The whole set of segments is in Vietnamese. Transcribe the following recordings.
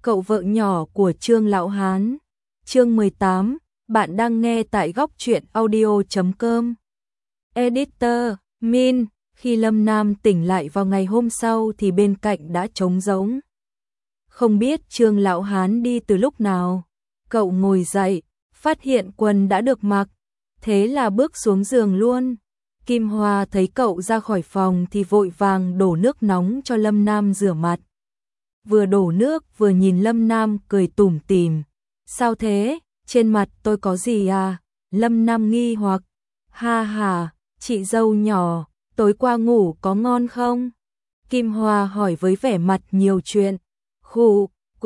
Cậu vợ nhỏ của Trương Lão Hán. Chương 18, bạn đang nghe tại góc truyện audio.com. Editor, Min. Khi Lâm Nam tỉnh lại vào ngày hôm sau thì bên cạnh đã trống rỗng. Không biết Trương Lão Hán đi từ lúc nào. Cậu ngồi dậy, phát hiện quần đã được mặc, thế là bước xuống giường luôn. Kim Hoa thấy cậu ra khỏi phòng thì vội vàng đổ nước nóng cho Lâm Nam rửa mặt. Vừa đổ nước vừa nhìn Lâm Nam cười tủm tỉm. Sao thế, trên mặt tôi có gì à? Lâm Nam nghi hoặc. Ha ha, chị dâu nhỏ, tối qua ngủ có ngon không? Kim Hoa hỏi với vẻ mặt nhiều chuyện. Khụ,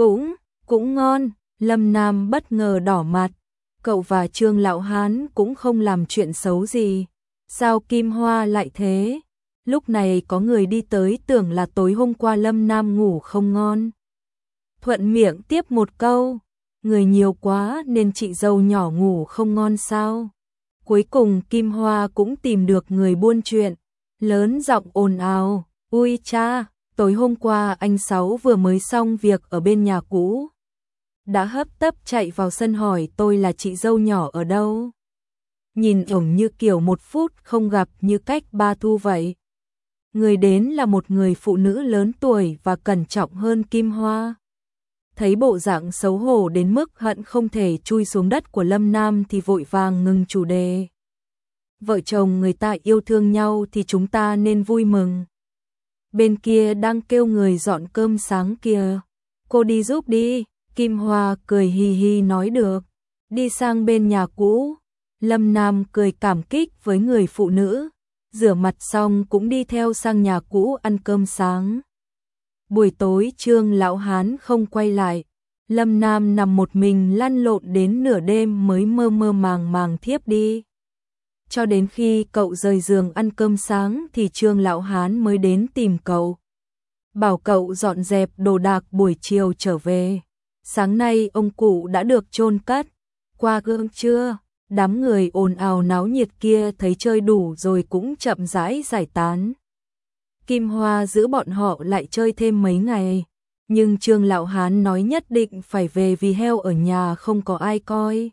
cũng ngon. Lâm Nam bất ngờ đỏ mặt. Cậu và Trương Lão Hán cũng không làm chuyện xấu gì. Sao Kim Hoa lại thế? Lúc này có người đi tới tưởng là tối hôm qua Lâm Nam ngủ không ngon. Thuận miệng tiếp một câu, người nhiều quá nên chị dâu nhỏ ngủ không ngon sao? Cuối cùng Kim Hoa cũng tìm được người buôn chuyện, lớn giọng ồn ào, ui cha, tối hôm qua anh Sáu vừa mới xong việc ở bên nhà cũ. Đã hấp tấp chạy vào sân hỏi tôi là chị dâu nhỏ ở đâu. Nhìn ổng như kiểu 1 phút không gặp như cách ba thu vậy. Người đến là một người phụ nữ lớn tuổi và cẩn trọng hơn Kim Hoa. Thấy bộ dạng xấu hổ đến mức hận không thể chui xuống đất của Lâm Nam thì vội vàng ngừng chủ đề. Vợ chồng người ta yêu thương nhau thì chúng ta nên vui mừng. Bên kia đang kêu người dọn cơm sáng kìa. Cô đi giúp đi. Kim Hoa cười hì hì nói được. Đi sang bên nhà cũ. Lâm Nam cười cảm kích với người phụ nữ. Rửa mặt xong cũng đi theo sang nhà cũ ăn cơm sáng. Buổi tối Trương Lão Hán không quay lại. Lâm Nam nằm một mình lăn lộn đến nửa đêm mới mơ mơ màng màng thiếp đi. Cho đến khi cậu rời giường ăn cơm sáng thì Trương Lão Hán mới đến tìm cậu. Bảo cậu dọn dẹp đồ đạc buổi chiều trở về. Sáng nay ông cụ đã được chôn cất. Qua gương trưa, đám người ồn ào náo nhiệt kia thấy chơi đủ rồi cũng chậm rãi giải tán. Kim Hoa giữ bọn họ lại chơi thêm mấy ngày, nhưng Trương Lão Hán nói nhất định phải về vì heo ở nhà không có ai coi.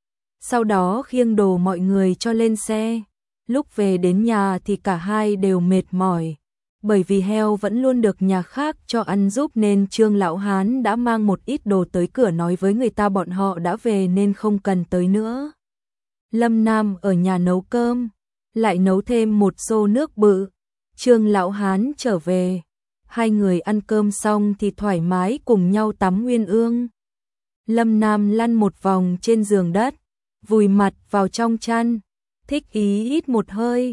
Sau đó khiêng đồ mọi người cho lên xe. Lúc về đến nhà thì cả hai đều mệt mỏi. Bởi vì heo vẫn luôn được nhà khác cho ăn giúp nên Trương Lão Hán đã mang một ít đồ tới cửa nói với người ta bọn họ đã về nên không cần tới nữa. Lâm Nam ở nhà nấu cơm, lại nấu thêm một xô nước bự. Trương Lão Hán trở về, hai người ăn cơm xong thì thoải mái cùng nhau tắm uyên ương. Lâm Nam lăn một vòng trên giường đất, vùi mặt vào trong chăn, thích ý hít một hơi.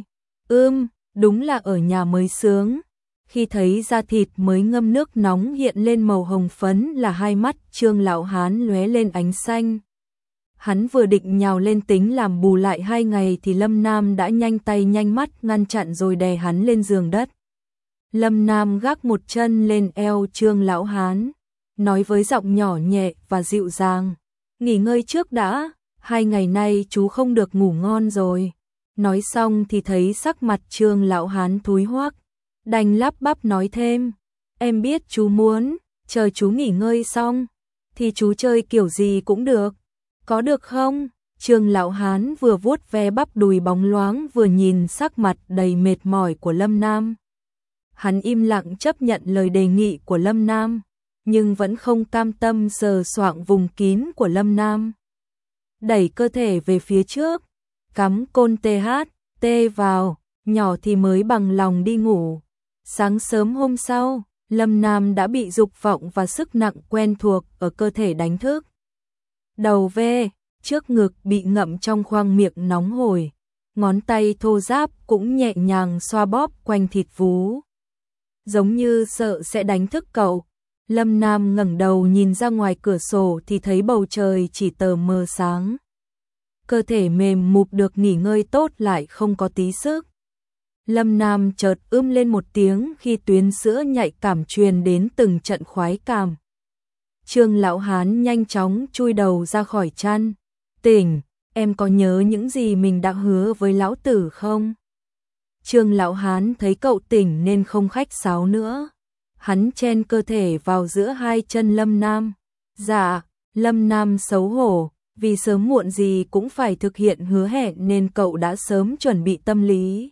Đúng là ở nhà mới sướng. Khi thấy da thịt mới ngâm nước nóng hiện lên màu hồng phấn là hai mắt Trương Lão Hán lóe lên ánh xanh. Hắn vừa định nhào lên tính làm bù lại 2 ngày thì Lâm Nam đã nhanh tay nhanh mắt ngăn chặn rồi đè hắn lên giường đất. Lâm Nam gác một chân lên eo Trương Lão Hán, nói với giọng nhỏ nhẹ và dịu dàng. Nghỉ ngơi trước đã, 2 ngày nay chú không được ngủ ngon rồi. Nói xong thì thấy sắc mặt Trương Lão Hán thúi hoắc, đành lắp bắp nói thêm. Em biết chú muốn, chờ chú nghỉ ngơi xong, thì chú chơi kiểu gì cũng được. Có được không? Trương Lão Hán vừa vuốt ve bắp đùi bóng loáng vừa nhìn sắc mặt đầy mệt mỏi của Lâm Nam. Hắn im lặng chấp nhận lời đề nghị của Lâm Nam, nhưng vẫn không cam tâm sờ soạng vùng kín của Lâm Nam. Đẩy cơ thể về phía trước, cắm côn THT vào, nhỏ thì mới bằng lòng đi ngủ. Sáng sớm hôm sau, Lâm Nam đã bị dục vọng và sức nặng quen thuộc ở cơ thể đánh thức. Đầu ve, trước ngực bị ngậm trong khoang miệng nóng hổi, ngón tay thô ráp cũng nhẹ nhàng xoa bóp quanh thịt vú. Giống như sợ sẽ đánh thức cậu, Lâm Nam ngẩng đầu nhìn ra ngoài cửa sổ thì thấy bầu trời chỉ tờ mờ sáng. Cơ thể mềm mụp được nghỉ ngơi tốt lại không có tí sức. Lâm Nam chợt lên một tiếng khi tuyến sữa nhạy cảm truyền đến từng trận khoái cảm. Trương Lão Hán nhanh chóng chui đầu ra khỏi chăn. Tỉnh, em có nhớ những gì mình đã hứa với lão tử không? Trương Lão Hán thấy cậu tỉnh nên không khách sáo nữa. hắn chen cơ thể vào giữa hai chân Lâm Nam. Dạ, Lâm Nam xấu hổ, vì sớm muộn gì cũng phải thực hiện hứa hẹn nên cậu đã sớm chuẩn bị tâm lý.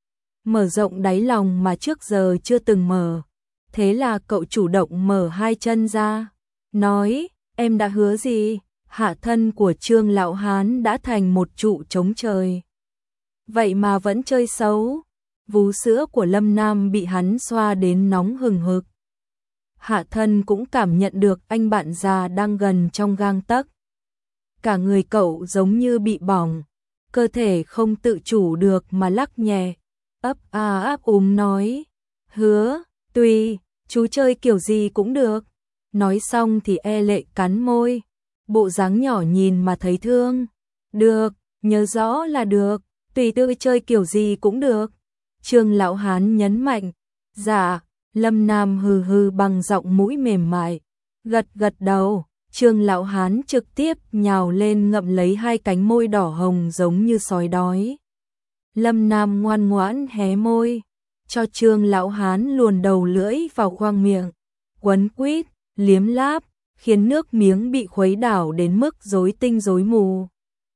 Mở rộng đáy lòng mà trước giờ chưa từng mở. Thế là cậu chủ động mở hai chân ra, nói, em đã hứa gì? Hạ thân của Trương Lão Hán đã thành một trụ trống trời. Vậy mà vẫn chơi xấu. Vú sữa của Lâm Nam bị hắn xoa đến nóng hừng hực. Hạ thân cũng cảm nhận được anh bạn già đang gần trong gang tấc. Cả người cậu giống như bị bỏng, cơ thể không tự chủ được mà lắc nhẹ, ấp a áp nói, hứa, tùy, chú chơi kiểu gì cũng được. Nói xong thì e lệ cắn môi, bộ dáng nhỏ nhìn mà thấy thương. Được, nhớ rõ là được, tùy tôi chơi kiểu gì cũng được. Trương Lão Hán nhấn mạnh, dạ. Lâm Nam hừ hừ bằng giọng mũi mềm mại, gật gật đầu. Trương Lão Hán trực tiếp nhào lên ngậm lấy hai cánh môi đỏ hồng giống như sói đói. Lâm Nam ngoan ngoãn hé môi, cho Trương Lão Hán luồn đầu lưỡi vào khoang miệng, quấn quýt, liếm láp, khiến nước miếng bị khuấy đảo đến mức rối tinh rối mù.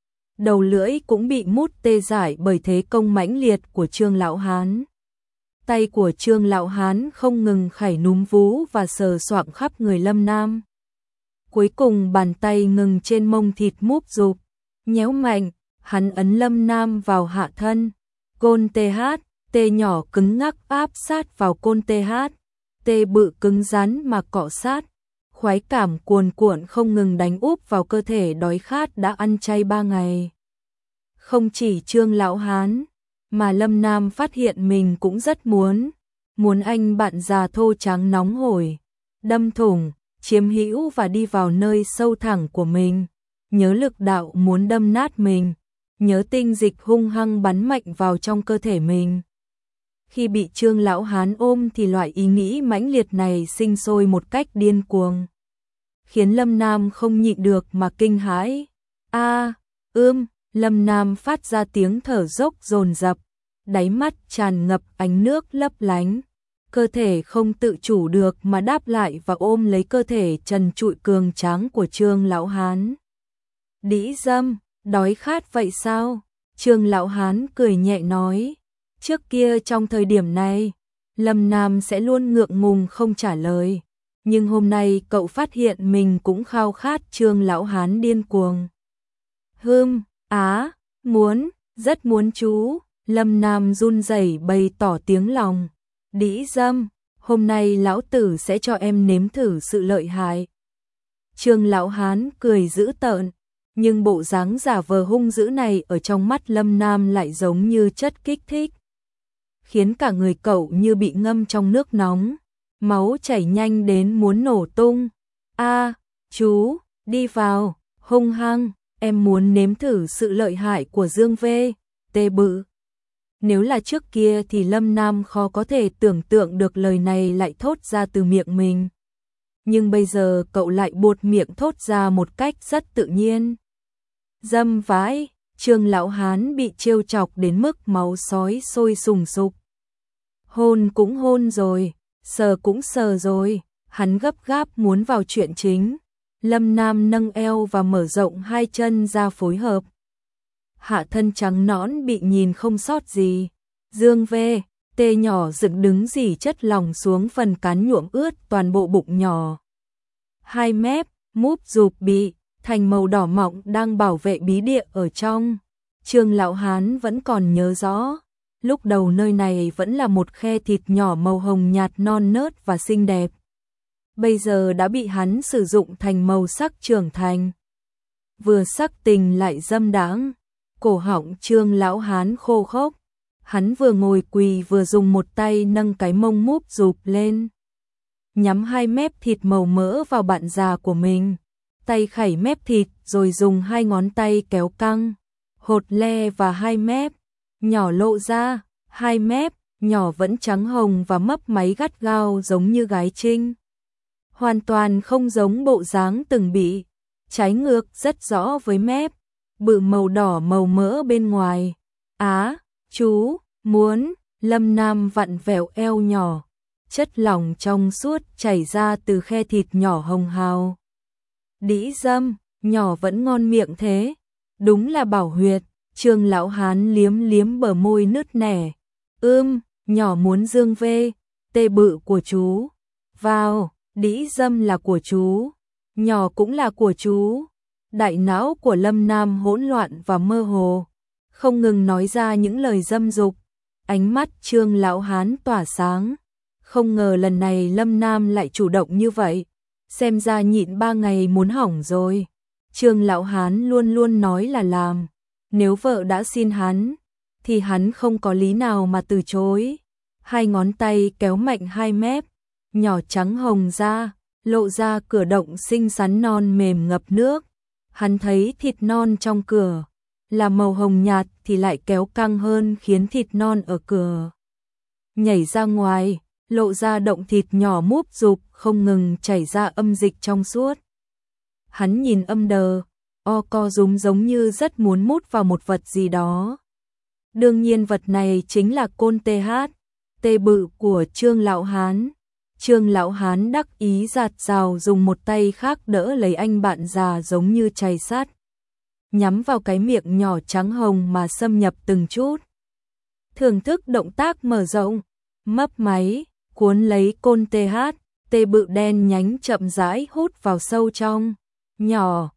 Đầu lưỡi cũng bị mút tê dại bởi thế công mãnh liệt của Trương Lão Hán. Tay của Trương Lão Hán không ngừng khảy núm vú và sờ soạng khắp người Lâm Nam. Cuối cùng bàn tay ngừng trên mông thịt múp rụp, nhéo mạnh, hắn ấn Lâm Nam vào hạ thân. Côn TH, tê nhỏ cứng ngắc áp sát vào côn TH, tê bự cứng rắn mà cọ sát. Khoái cảm cuồn cuộn không ngừng đánh úp vào cơ thể đói khát đã ăn chay 3 ngày. Không chỉ Trương Lão Hán, mà Lâm Nam phát hiện mình cũng rất muốn anh bạn già thô trắng nóng hổi, đâm thủng, chiếm hữu và đi vào nơi sâu thẳm của mình, nhớ lực đạo muốn đâm nát mình, nhớ tinh dịch hung hăng bắn mạnh vào trong cơ thể mình. Khi bị Trương Lão Hán ôm thì loại ý nghĩ mãnh liệt này sinh sôi một cách điên cuồng, khiến Lâm Nam không nhịn được mà kinh hãi. Lâm Nam phát ra tiếng thở dốc dồn dập, đáy mắt tràn ngập ánh nước lấp lánh, cơ thể không tự chủ được mà đáp lại và ôm lấy cơ thể trần trụi cường tráng của Trương Lão Hán. Đĩ dâm, đói khát vậy sao? Trương Lão Hán cười nhẹ nói. Trước kia trong thời điểm này, Lâm Nam sẽ luôn ngượng ngùng không trả lời, nhưng hôm nay cậu phát hiện mình cũng khao khát. Trương Lão Hán điên cuồng. Rất muốn chú. Lâm Nam run rẩy bày tỏ tiếng lòng. Đĩ dâm, hôm nay lão tử sẽ cho em nếm thử sự lợi hại. Trương Lão Hán cười dữ tợn, nhưng bộ dáng giả vờ hung dữ này ở trong mắt Lâm Nam lại giống như chất kích thích, khiến cả người cậu như bị ngâm trong nước nóng, máu chảy nhanh đến muốn nổ tung. Chú, đi vào, hung hăng, em muốn nếm thử sự lợi hại của Dương V, tê bự. Nếu là trước kia thì Lâm Nam khó có thể tưởng tượng được lời này lại thốt ra từ miệng mình. Nhưng bây giờ cậu lại buột miệng thốt ra một cách rất tự nhiên. Dâm vãi, Trương Lão Hán bị trêu chọc đến mức máu sói sôi sùng sục. Hôn cũng hôn rồi, sờ cũng sờ rồi, hắn gấp gáp muốn vào chuyện chính. Lâm Nam nâng eo và mở rộng hai chân ra phối hợp. Hạ thân trắng nõn bị nhìn không sót gì. Dương V, tê nhỏ dựng đứng dỉ chất lỏng xuống phần cán nhuộm ướt toàn bộ bụng nhỏ. Hai mép, múp rụp bị, thành màu đỏ mọng đang bảo vệ bí địa ở trong. Trương Lão Hán vẫn còn nhớ rõ. Lúc đầu nơi này vẫn là một khe thịt nhỏ màu hồng nhạt non nớt và xinh đẹp. Bây giờ đã bị hắn sử dụng thành màu sắc trưởng thành. Vừa sắc tình lại dâm đãng. Cổ họng Trương Lão Hán khô khốc. Hắn vừa ngồi quỳ vừa dùng một tay nâng cái mông múp rụp lên, nhắm hai mép thịt màu mỡ vào bạn già của mình. Tay khẩy mép thịt rồi dùng hai ngón tay kéo căng, hột le và hai mép nhỏ lộ ra. Hai mép nhỏ vẫn trắng hồng và mấp máy gắt gao giống như gái trinh. Hoàn toàn không giống bộ dáng từng bị, trái ngược rất rõ với mép bự màu đỏ màu mỡ bên ngoài. Chú, muốn. Lâm Nam vặn vẹo eo nhỏ, chất lỏng trong suốt chảy ra từ khe thịt nhỏ hồng hào. Đĩ dâm, nhỏ vẫn ngon miệng thế, đúng là bảo huyệt. Trương lão hán liếm liếm bờ môi nứt nẻ. Nhỏ muốn dương vê, tê bự của chú. Vào, đĩ dâm là của chú, nhỏ cũng là của chú. Đại não của Lâm Nam hỗn loạn và mơ hồ, không ngừng nói ra những lời dâm dục. Ánh mắt Trương lão hán tỏa sáng. Không ngờ lần này Lâm Nam lại chủ động như vậy. Xem ra nhịn 3 ngày muốn hỏng rồi. Trương lão hán luôn luôn nói là làm. Nếu vợ đã xin hắn, thì hắn không có lý nào mà từ chối. Hai ngón tay kéo mạnh hai mép, nhỏ trắng hồng ra, lộ ra cửa động xinh xắn non mềm ngập nước. Hắn thấy thịt non trong cửa là màu hồng nhạt thì lại kéo căng hơn, khiến thịt non ở cửa nhảy ra ngoài, lộ ra động thịt nhỏ múp rụp không ngừng chảy ra âm dịch trong suốt. Hắn nhìn Âm Đờ, co rúm giống như rất muốn mút vào một vật gì đó. Đương nhiên vật này chính là côn tê bự của Trương lão hán. Trương lão hán đắc ý giạt rào dùng một tay khác đỡ lấy anh bạn già giống như chày sắt, nhắm vào cái miệng nhỏ trắng hồng mà xâm nhập từng chút. Thưởng thức động tác mở rộng, mấp máy, cuốn lấy côn tê bự đen nhánh chậm rãi hút vào sâu trong. Nhỏ,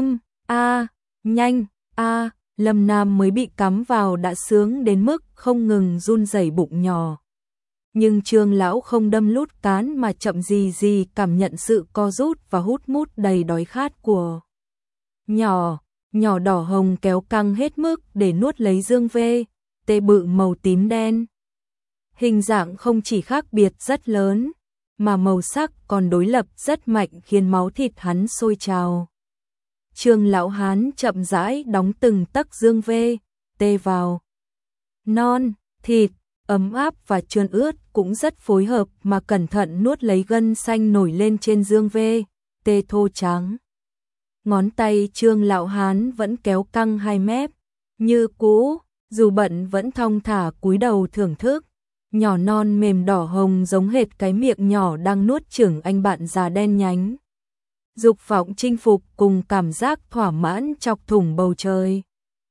nhanh, Lâm Nam mới bị cắm vào đã sướng đến mức không ngừng run rẩy bụng nhỏ. Nhưng Trương lão không đâm lút cán mà chậm gì cảm nhận sự co rút và hút mút đầy đói khát của nhỏ đỏ hồng kéo căng hết mức để nuốt lấy dương vê, tê bự màu tím đen. Hình dạng không chỉ khác biệt rất lớn, mà màu sắc còn đối lập rất mạnh khiến máu thịt hắn sôi trào. Trương lão hán chậm rãi đóng từng tấc dương vê, tê vào. Non, thịt, ấm áp và trơn ướt cũng rất phối hợp mà cẩn thận nuốt lấy gân xanh nổi lên trên dương vê, tê thô trắng. Ngón tay Trương lão hán vẫn kéo căng hai mép, như cũ, dù bận vẫn thong thả cúi đầu thưởng thức. Nhỏ non mềm đỏ hồng giống hệt cái miệng nhỏ đang nuốt chửng anh bạn già đen nhánh. Dục vọng chinh phục cùng cảm giác thỏa mãn chọc thủng bầu trời.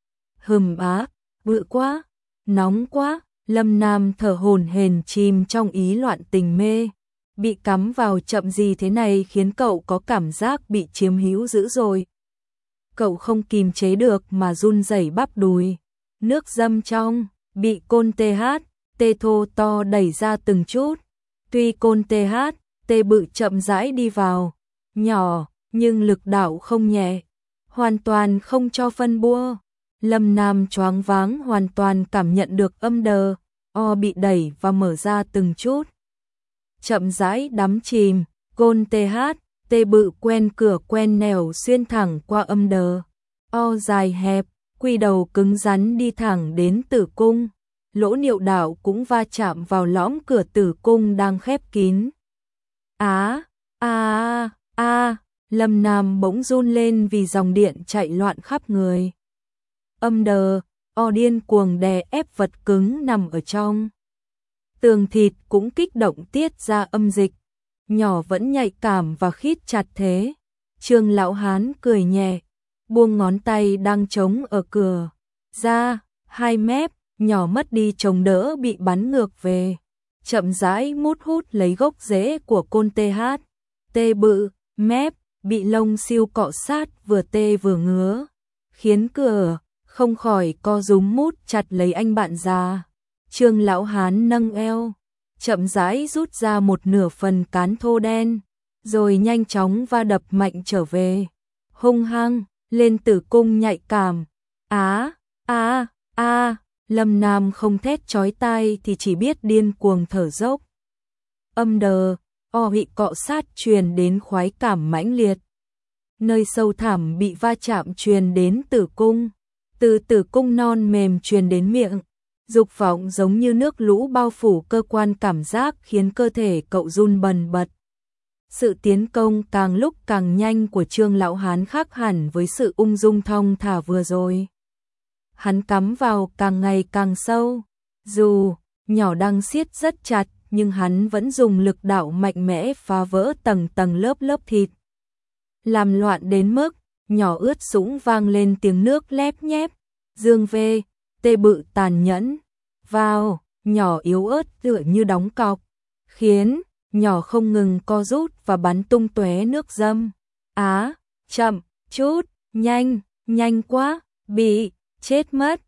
Bự quá, nóng quá, Lâm Nam thở hổn hển chìm trong ý loạn tình mê. Bị cắm vào chậm gì thế này khiến cậu có cảm giác bị chiếm hữu dữ rồi. Cậu không kìm chế được mà run rẩy bắp đùi. Nước dâm trong, bị côn tê thô to đẩy ra từng chút. Tuy côn tê bự chậm rãi đi vào, nhỏ, nhưng lực đạo không nhẹ, hoàn toàn không cho phân bua. Lâm Nam choáng váng hoàn toàn cảm nhận được Âm Đờ, bị đẩy và mở ra từng chút. Chậm rãi đắm chìm, côn tê bự quen cửa quen nẻo xuyên thẳng qua Âm Đờ. Dài hẹp, quy đầu cứng rắn đi thẳng đến tử cung. Lỗ niệu đạo cũng va chạm vào lõm cửa tử cung đang khép kín. Lâm Nam bỗng run lên vì dòng điện chạy loạn khắp người. Âm Đờ, điên cuồng đè ép vật cứng nằm ở trong. Tường thịt cũng kích động tiết ra âm dịch. Nhỏ vẫn nhạy cảm và khít chặt thế. Trương lão hán cười nhẹ, buông ngón tay đang chống ở cửa ra, 2 mép, nhỏ mất đi chống đỡ bị bắn ngược về. Chậm rãi mút hút lấy gốc rễ của côn tê bự, mép, bị lông siêu cọ sát vừa tê vừa ngứa. Khiến cửa không khỏi co rúm mút chặt lấy anh bạn già. Trương lão hán nâng eo, chậm rãi rút ra một nửa phần cán thô đen, rồi nhanh chóng va đập mạnh trở về. Hung hăng, lên tử cung nhạy cảm. Lâm Nam không thét chói tai thì chỉ biết điên cuồng thở dốc. Âm Đờ, bị cọ sát truyền đến khoái cảm mãnh liệt. Nơi sâu thẳm bị va chạm truyền đến tử cung, từ tử cung non mềm truyền đến miệng. Dục vọng giống như nước lũ bao phủ cơ quan cảm giác khiến cơ thể cậu run bần bật. Sự tiến công càng lúc càng nhanh của Trương lão hán khác hẳn với sự ung dung thong thả vừa rồi. Hắn cắm vào càng ngày càng sâu, dù nhỏ đang siết rất chặt nhưng hắn vẫn dùng lực đạo mạnh mẽ phá vỡ tầng tầng lớp lớp thịt. Làm loạn đến mức nhỏ ướt sũng vang lên tiếng nước lép nhép. Dương V, Tê bự tàn nhẫn. Vào, nhỏ yếu ớt tựa như đóng cọc, khiến nhỏ không ngừng co rút và bắn tung tóe nước dâm. Á, chậm, chút, nhanh, nhanh quá, bị, chết mất,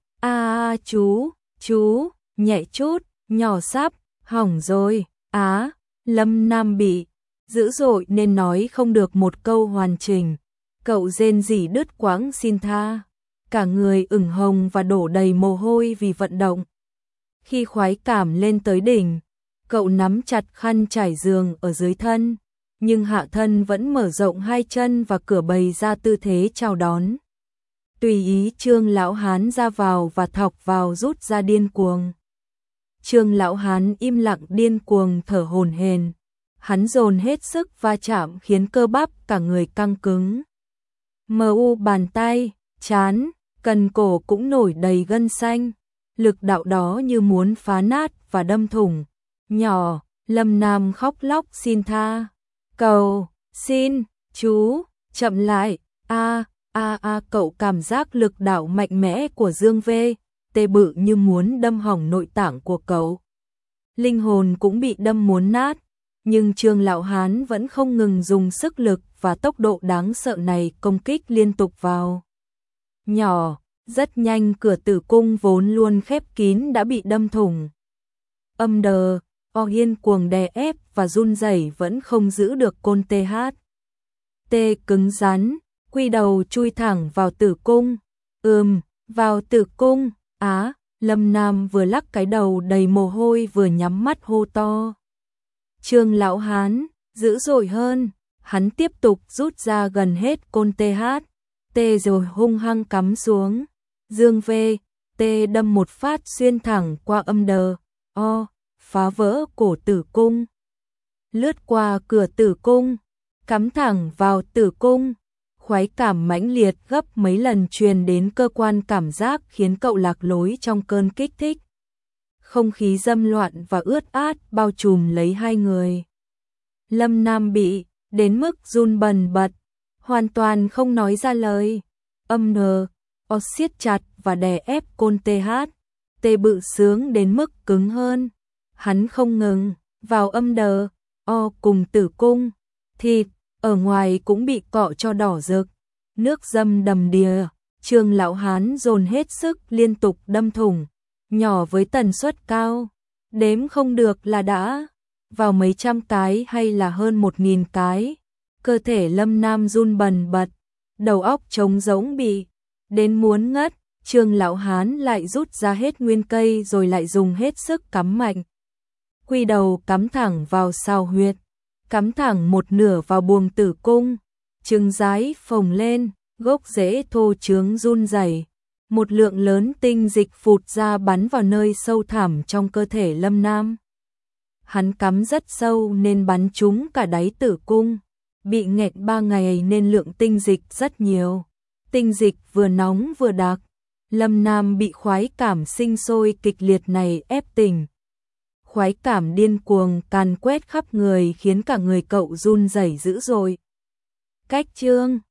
chú, nhẹ chút, nhỏ sắp, hỏng rồi, Lâm Nam bị, dữ dội nên nói không được một câu hoàn chỉnh. Cậu rên rỉ đứt quãng xin tha, cả người ửng hồng và đổ đầy mồ hôi vì vận động. Khi khoái cảm lên tới đỉnh, cậu nắm chặt khăn trải giường ở dưới thân, nhưng hạ thân vẫn mở rộng hai chân và cửa bày ra tư thế chào đón. Tùy ý Trương lão hán ra vào và thọc vào rút ra điên cuồng. Trương lão hán im lặng điên cuồng thở hổn hển, hắn dồn hết sức va chạm khiến cơ bắp cả người căng cứng. Bàn tay, trán, cần cổ cũng nổi đầy gân xanh, lực đạo đó như muốn phá nát và đâm thủng. Nhỏ, Lâm Nam khóc lóc xin tha. Cầu, xin, chú, chậm lại, cậu cảm giác lực đạo mạnh mẽ của Dương V, Tê bự như muốn đâm hỏng nội tạng của cậu. Linh hồn cũng bị đâm muốn nát, nhưng Trương lão hán vẫn không ngừng dùng sức lực và tốc độ đáng sợ này công kích liên tục vào. Nhỏ, rất nhanh cửa tử cung vốn luôn khép kín đã bị đâm thủng. Yên cuồng đè ép và run rẩy vẫn không giữ được côn TH. T cứng rắn, quy đầu chui thẳng vào tử cung. Vào tử cung. Lâm Nam vừa lắc cái đầu đầy mồ hôi vừa nhắm mắt hô to. Trương lão hán, dữ dội hơn, hắn tiếp tục rút ra gần hết côn TH. T rồi hung hăng cắm xuống. Dương V, T đâm một phát xuyên thẳng qua phá vỡ cổ tử cung, lướt qua cửa tử cung, cắm thẳng vào tử cung. Khoái cảm mãnh liệt gấp mấy lần truyền đến cơ quan cảm giác khiến cậu lạc lối trong cơn kích thích. Không khí dâm loạn và ướt át bao trùm lấy hai người. Lâm Nam bị đến mức run bần bật, hoàn toàn không nói ra lời. Siết chặt và đè ép côn TH. Tê bự sướng đến mức cứng hơn. Hắn không ngừng vào cùng tử cung, thịt ở ngoài cũng bị cọ cho đỏ rực. Nước dâm đầm đìa, Trương lão hán dồn hết sức liên tục đâm thủng, nhỏ với tần suất cao, đếm không được là đã vào mấy trăm cái hay là hơn 1000 cái. Cơ thể Lâm Nam run bần bật, đầu óc trống rỗng bị đến muốn ngất. Trương lão hán lại rút ra hết nguyên cây rồi lại dùng hết sức cắm mạnh. Quy đầu cắm thẳng vào sao huyệt, cắm thẳng một nửa vào buồng tử cung, trứng rái phồng lên, gốc rễ thô trướng run rẩy. Một lượng lớn tinh dịch phụt ra bắn vào nơi sâu thẳm trong cơ thể Lâm Nam. Hắn cắm rất sâu nên bắn trúng cả đáy tử cung, bị nghẹt 3 ngày nên lượng tinh dịch rất nhiều. Tinh dịch vừa nóng vừa đặc, Lâm Nam bị khoái cảm sinh sôi kịch liệt này ép tỉnh. Khoái cảm điên cuồng càn quét khắp người khiến cả người cậu run rẩy dữ dội. Cách chương